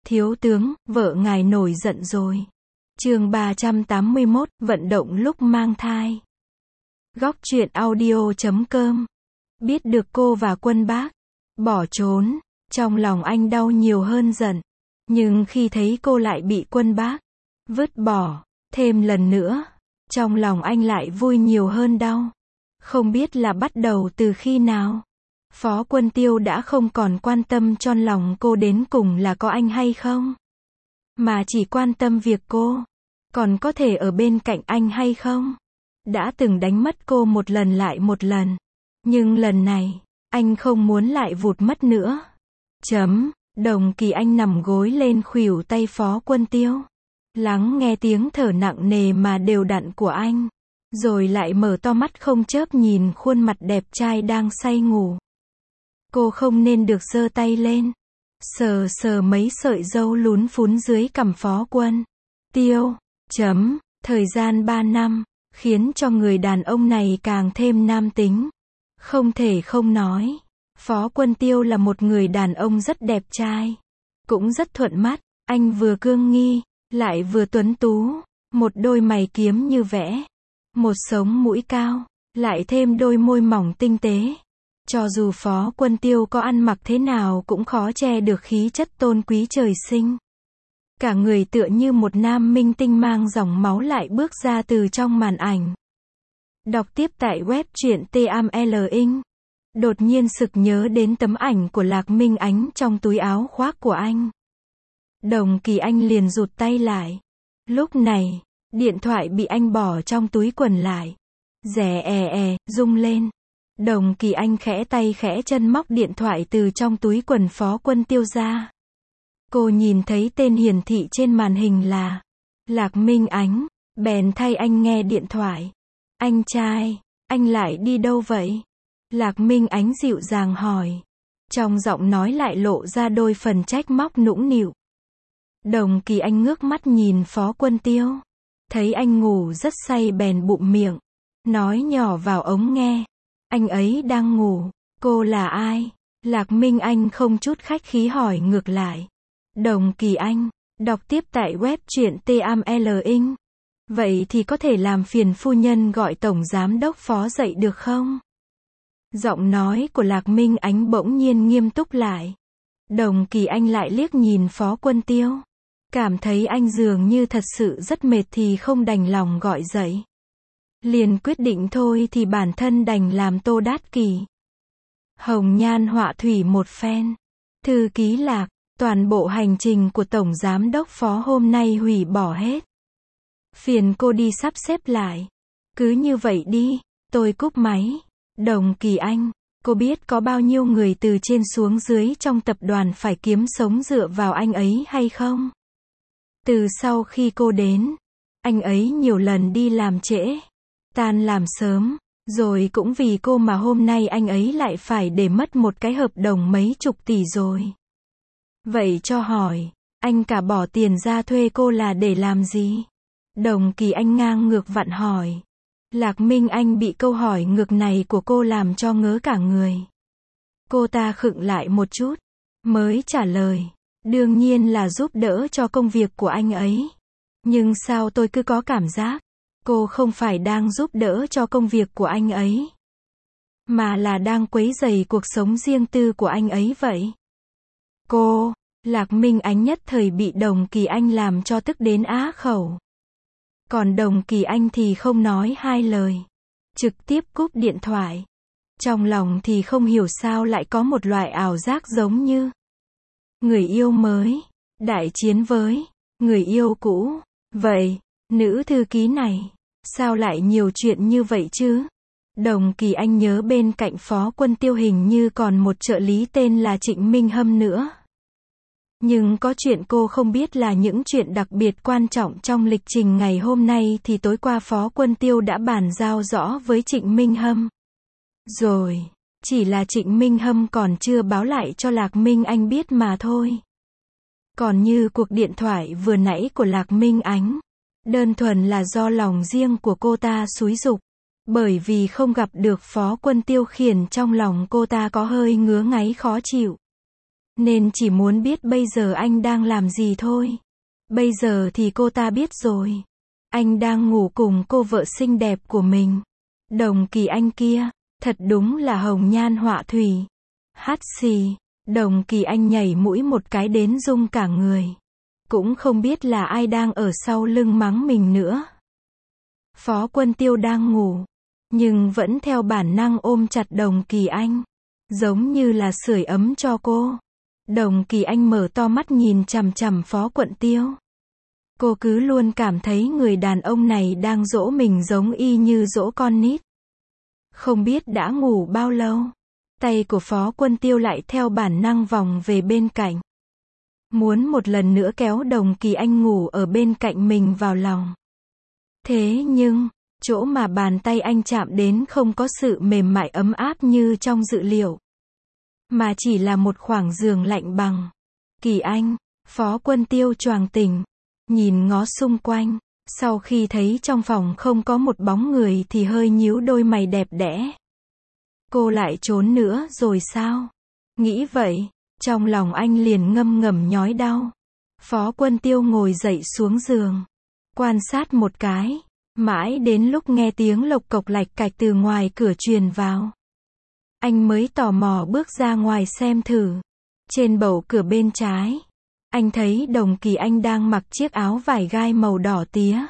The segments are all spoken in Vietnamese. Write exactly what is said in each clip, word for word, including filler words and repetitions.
Thiếu tướng, vợ ngài nổi giận rồi. Chương ba trăm tám mươi mốt, vận động lúc mang thai. Góc truyện audio chấm com. Biết được cô và Quân Bác bỏ trốn, trong lòng anh đau nhiều hơn giận. Nhưng khi thấy cô lại bị Quân Bác vứt bỏ thêm lần nữa, trong lòng anh lại vui nhiều hơn đau. Không biết là bắt đầu từ khi nào, Phó Quân Tiêu đã không còn quan tâm trong lòng cô đến cùng là có anh hay không, mà chỉ quan tâm việc cô còn có thể ở bên cạnh anh hay không. Đã từng đánh mất cô một lần lại một lần, nhưng lần này, anh không muốn lại vụt mất nữa. Chấm, Đồng Kỳ Anh nằm gối lên khuỷu tay Phó Quân Tiêu, lắng nghe tiếng thở nặng nề mà đều đặn của anh, rồi lại mở to mắt không chớp nhìn khuôn mặt đẹp trai đang say ngủ. Cô không nên được giơ tay lên, sờ sờ mấy sợi râu lún phún dưới cằm Phó Quân Tiêu. Chấm, thời gian ba năm, khiến cho người đàn ông này càng thêm nam tính. Không thể không nói, Phó Quân Tiêu là một người đàn ông rất đẹp trai, cũng rất thuận mắt. Anh vừa cương nghi, lại vừa tuấn tú, một đôi mày kiếm như vẽ, một sống mũi cao, lại thêm đôi môi mỏng tinh tế. Cho dù Phó Quân Tiêu có ăn mặc thế nào cũng khó che được khí chất tôn quý trời sinh. Cả người tựa như một nam minh tinh mang dòng máu lại bước ra từ trong màn ảnh. Đọc tiếp tại web truyện T A M L Inc. Đột nhiên sực nhớ đến tấm ảnh của Lạc Minh Ánh trong túi áo khoác của anh. Đồng Kỳ Anh liền rụt tay lại. Lúc này, điện thoại bị anh bỏ trong túi quần lại. Rè è è, rung lên. Đồng Kỳ Anh khẽ tay khẽ chân móc điện thoại từ trong túi quần Phó Quân Tiêu ra. Cô nhìn thấy tên hiển thị trên màn hình là Lạc Minh Ánh, bèn thay anh nghe điện thoại. Anh trai, anh lại đi đâu vậy? Lạc Minh Ánh dịu dàng hỏi. Trong giọng nói lại lộ ra đôi phần trách móc nũng nịu. Đồng Kỳ Anh ngước mắt nhìn Phó Quân Tiêu, thấy anh ngủ rất say bèn bụm miệng, nói nhỏ vào ống nghe. Anh ấy đang ngủ. Cô là ai? Lạc Minh Anh không chút khách khí hỏi ngược lại. Đồng Kỳ Anh, đọc tiếp tại web truyện T A M L Inc. Vậy thì có thể làm phiền phu nhân gọi Tổng Giám đốc Phó dậy được không? Giọng nói của Lạc Minh Ánh bỗng nhiên nghiêm túc lại. Đồng Kỳ Anh lại liếc nhìn Phó Quân Tiêu, cảm thấy anh dường như thật sự rất mệt thì không đành lòng gọi dậy. Liền quyết định thôi thì bản thân đành làm Tô Đát Kỷ. Hồng nhan họa thủy một phen. Thư ký Lạc, toàn bộ hành trình của Tổng Giám đốc Phó hôm nay hủy bỏ hết. Phiền cô đi sắp xếp lại. Cứ như vậy đi, tôi cúp máy. Đồng Kỳ Anh, cô biết có bao nhiêu người từ trên xuống dưới trong tập đoàn phải kiếm sống dựa vào anh ấy hay không? Từ sau khi cô đến, anh ấy nhiều lần đi làm trễ, tan làm sớm, rồi cũng vì cô mà hôm nay anh ấy lại phải để mất một cái hợp đồng mấy chục tỷ rồi. Vậy cho hỏi, anh cả bỏ tiền ra thuê cô là để làm gì? Đồng Kỳ Anh ngang ngược vặn hỏi. Lạc Minh Anh bị câu hỏi ngược này của cô làm cho ngớ cả người. Cô ta khựng lại một chút, mới trả lời. Đương nhiên là giúp đỡ cho công việc của anh ấy. Nhưng sao tôi cứ có cảm giác, cô không phải đang giúp đỡ cho công việc của anh ấy, mà là đang quấy rầy cuộc sống riêng tư của anh ấy vậy? Cô, Lạc Minh Ánh nhất thời bị Đồng Kỳ Anh làm cho tức đến á khẩu. Còn Đồng Kỳ Anh thì không nói hai lời, trực tiếp cúp điện thoại. Trong lòng thì không hiểu sao lại có một loại ảo giác giống như người yêu mới đại chiến với người yêu cũ. Vậy, nữ thư ký này, sao lại nhiều chuyện như vậy chứ? Đồng Kỳ Anh nhớ bên cạnh Phó Quân Tiêu hình như còn một trợ lý tên là Trịnh Minh Hâm nữa. Nhưng có chuyện cô không biết là những chuyện đặc biệt quan trọng trong lịch trình ngày hôm nay thì tối qua Phó Quân Tiêu đã bàn giao rõ với Trịnh Minh Hâm rồi, chỉ là Trịnh Minh Hâm còn chưa báo lại cho Lạc Minh Anh biết mà thôi. Còn như cuộc điện thoại vừa nãy của Lạc Minh Ánh, đơn thuần là do lòng riêng của cô ta xúi giục, bởi vì không gặp được Phó Quân Tiêu khiến trong lòng cô ta có hơi ngứa ngáy khó chịu. nên chỉ muốn biết bây giờ anh đang làm gì thôi. Bây giờ thì cô ta biết rồi. Anh đang ngủ cùng cô vợ xinh đẹp của mình. Đồng Kỳ Anh kia, thật đúng là hồng nhan họa thủy. Hát xì, Đồng Kỳ Anh nhảy mũi một cái đến rung cả người. Cũng không biết là ai đang ở sau lưng mắng mình nữa. Phó Quân Tiêu đang ngủ, nhưng vẫn theo bản năng ôm chặt Đồng Kỳ Anh, giống như là sưởi ấm cho cô. Đồng Kỳ Anh mở to mắt nhìn chằm chằm Phó Quân Tiêu. Cô cứ luôn cảm thấy người đàn ông này đang dỗ mình giống y như dỗ con nít. Không biết đã ngủ bao lâu, tay của Phó Quân Tiêu lại theo bản năng vòng về bên cạnh. Muốn một lần nữa kéo Đồng Kỳ Anh ngủ ở bên cạnh mình vào lòng. Thế nhưng, chỗ mà bàn tay anh chạm đến không có sự mềm mại ấm áp như trong dự liệu, mà chỉ là một khoảng giường lạnh bằng. Kỳ Anh, Phó Quân Tiêu choàng tỉnh, nhìn ngó xung quanh, sau khi thấy trong phòng không có một bóng người thì hơi nhíu đôi mày đẹp đẽ. Cô lại trốn nữa rồi sao? Nghĩ vậy, trong lòng anh liền ngâm ngầm nhói đau. Phó Quân Tiêu ngồi dậy xuống giường, quan sát một cái, mãi đến lúc nghe tiếng lộc cộc lạch cạch từ ngoài cửa truyền vào, anh mới tò mò bước ra ngoài xem thử. Trên bầu cửa bên trái, anh thấy Đồng Kỳ Anh đang mặc chiếc áo vải gai màu đỏ tía,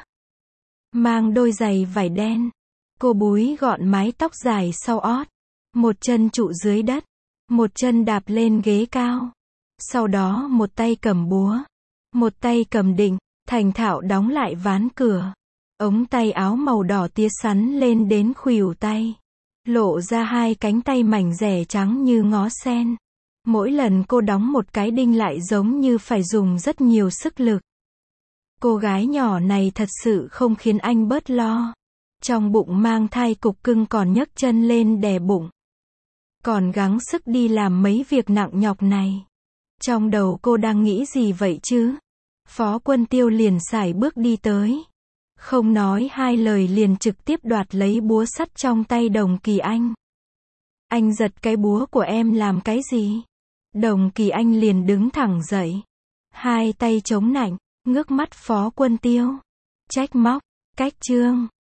mang đôi giày vải đen. Cô búi gọn mái tóc dài sau ót, một chân trụ dưới đất, một chân đạp lên ghế cao. Sau đó một tay cầm búa, một tay cầm đỉnh, thành thạo đóng lại ván cửa. Ống tay áo màu đỏ tía sắn lên đến khuỷu tay, lộ ra hai cánh tay mảnh dẻ trắng như ngó sen. Mỗi lần cô đóng một cái đinh lại giống như phải dùng rất nhiều sức lực. Cô gái nhỏ này thật sự không khiến anh bớt lo. Trong bụng mang thai cục cưng còn nhấc chân lên đè bụng, còn gắng sức đi làm mấy việc nặng nhọc này. Trong đầu cô đang nghĩ gì vậy chứ? Phó Quân Tiêu liền sải bước đi tới, không nói hai lời liền trực tiếp đoạt lấy búa sắt trong tay Đồng Kỳ Anh. Anh giật cái búa của em làm cái gì? Đồng Kỳ Anh liền đứng thẳng dậy, hai tay chống nạnh, ngước mắt Phó Quân Tiêu, trách móc, cách trương.